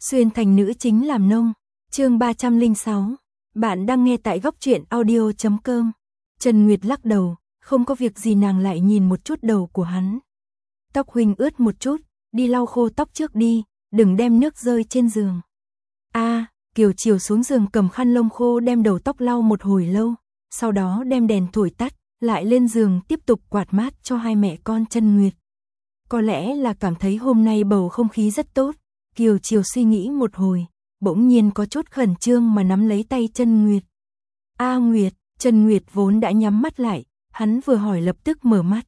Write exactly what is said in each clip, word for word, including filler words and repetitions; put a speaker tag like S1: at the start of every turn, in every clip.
S1: Xuyên thành nữ chính làm nông. Chương ba trăm lẻ sáu. Bạn đang nghe tại góc truyện audio chấm com. Trần Nguyệt lắc đầu, không có việc gì, nàng lại nhìn một chút đầu của hắn. Tóc huynh ướt một chút, đi lau khô tóc trước đi, đừng đem nước rơi trên giường. A, à, Kiều Chiều xuống giường cầm khăn lông khô đem đầu tóc lau một hồi lâu, sau đó đem đèn thổi tắt, lại lên giường tiếp tục quạt mát cho hai mẹ con Trần Nguyệt. Có lẽ là cảm thấy hôm nay bầu không khí rất tốt, Kiều Chiều suy nghĩ một hồi, bỗng nhiên có chút khẩn trương mà nắm lấy tay Trần Nguyệt. A Nguyệt, Trần Nguyệt vốn đã nhắm mắt lại, hắn vừa hỏi lập tức mở mắt.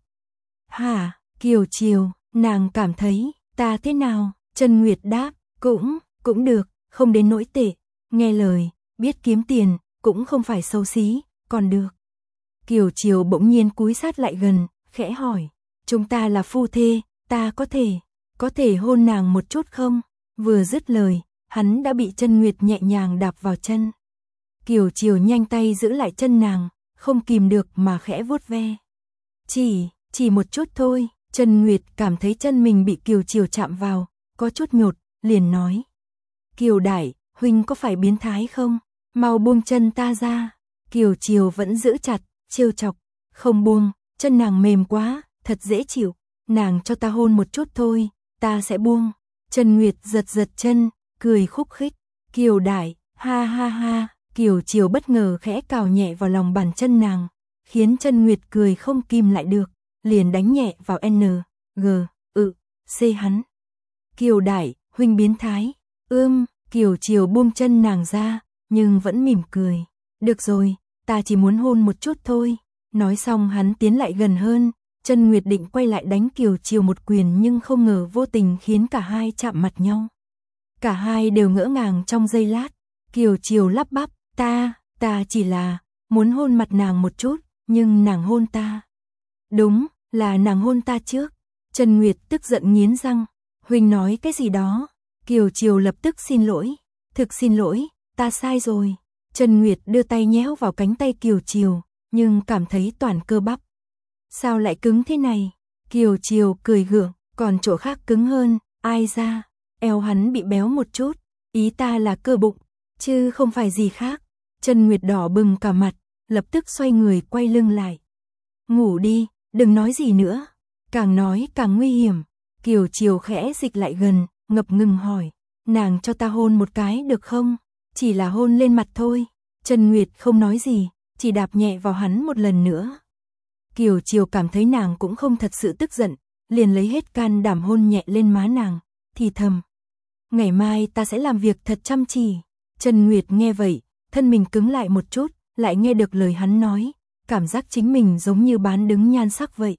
S1: Hả, Kiều Chiều, nàng cảm thấy, ta thế nào? Trần Nguyệt đáp, cũng, cũng được, không đến nỗi tệ, nghe lời, biết kiếm tiền, cũng không phải xấu xí, còn được. Kiều Chiều bỗng nhiên cúi sát lại gần, khẽ hỏi, chúng ta là phu thê, ta có thể, có thể hôn nàng một chút không? Vừa dứt lời, hắn đã bị Trần Nguyệt nhẹ nhàng đạp vào chân. Kiều Chiều nhanh tay giữ lại chân nàng, không kìm được mà khẽ vuốt ve. Chỉ, chỉ một chút thôi, Trần Nguyệt cảm thấy chân mình bị Kiều Chiều chạm vào, có chút nhột, liền nói. Kiều đại, huynh có phải biến thái không? Mau buông chân ta ra. Kiều Chiều vẫn giữ chặt, trêu chọc, không buông, chân nàng mềm quá, thật dễ chịu, nàng cho ta hôn một chút thôi, ta sẽ buông. Trần Nguyệt giật giật chân, cười khúc khích, Kiều đại, ha ha ha, Kiều Chiều bất ngờ khẽ cào nhẹ vào lòng bàn chân nàng, khiến Trần Nguyệt cười không kìm lại được, liền đánh nhẹ vào N, G, ự, C hắn. Kiều đại, huynh biến thái, ưm, Kiều Chiều buông chân nàng ra, nhưng vẫn mỉm cười, được rồi, ta chỉ muốn hôn một chút thôi. Nói xong hắn tiến lại gần hơn, Trần Nguyệt định quay lại đánh Kiều Chiều một quyền nhưng không ngờ vô tình khiến cả hai chạm mặt nhau. Cả hai đều ngỡ ngàng trong giây lát, Kiều Chiều lắp bắp, ta, ta chỉ là, muốn hôn mặt nàng một chút, nhưng nàng hôn ta. Đúng, là nàng hôn ta trước. Trần Nguyệt tức giận nghiến răng, huynh nói cái gì đó. Kiều Chiều lập tức xin lỗi, thực xin lỗi, ta sai rồi. Trần Nguyệt đưa tay nhéo vào cánh tay Kiều Chiều, nhưng cảm thấy toàn cơ bắp. Sao lại cứng thế này? Kiều Chiều cười gượng, còn chỗ khác cứng hơn, ai ra, eo hắn bị béo một chút, ý ta là cơ bụng, chứ không phải gì khác. Trần Nguyệt đỏ bừng cả mặt, lập tức xoay người quay lưng lại. Ngủ đi, đừng nói gì nữa, càng nói càng nguy hiểm. Kiều Chiều khẽ dịch lại gần, ngập ngừng hỏi, nàng cho ta hôn một cái được không? Chỉ là hôn lên mặt thôi. Trần Nguyệt không nói gì, chỉ đạp nhẹ vào hắn một lần nữa. Kiều Chiều cảm thấy nàng cũng không thật sự tức giận, liền lấy hết can đảm hôn nhẹ lên má nàng, thì thầm. Ngày mai ta sẽ làm việc thật chăm chỉ. Trần Nguyệt nghe vậy, thân mình cứng lại một chút, lại nghe được lời hắn nói, cảm giác chính mình giống như bán đứng nhan sắc vậy.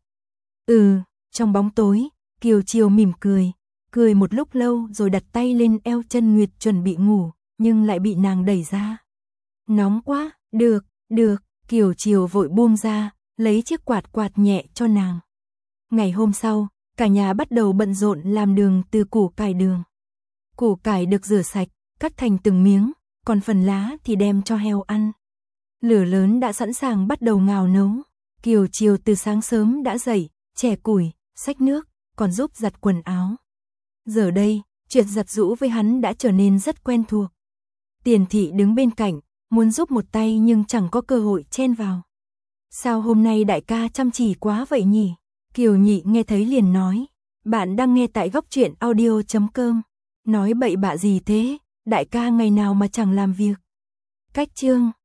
S1: Ừ, trong bóng tối, Kiều Chiều mỉm cười, cười một lúc lâu rồi đặt tay lên eo Trần Nguyệt chuẩn bị ngủ, nhưng lại bị nàng đẩy ra. Nóng quá, được, được, Kiều Chiều vội buông ra, lấy chiếc quạt quạt nhẹ cho nàng. Ngày hôm sau, cả nhà bắt đầu bận rộn làm đường từ củ cải đường. Củ cải được rửa sạch, cắt thành từng miếng, còn phần lá thì đem cho heo ăn. Lửa lớn đã sẵn sàng bắt đầu ngào nấu. Kiều Chiều từ sáng sớm đã dậy, chẻ củi, xách nước, còn giúp giặt quần áo. Giờ đây, chuyện giặt giũ với hắn đã trở nên rất quen thuộc. Tiền Thị đứng bên cạnh, muốn giúp một tay nhưng chẳng có cơ hội chen vào. Sao hôm nay đại ca chăm chỉ quá vậy nhỉ? Kiều Nhị nghe thấy liền nói, bạn đang nghe tại góc truyện audio chấm com. Nói bậy bạ gì thế, đại ca ngày nào mà chẳng làm việc. Cách chương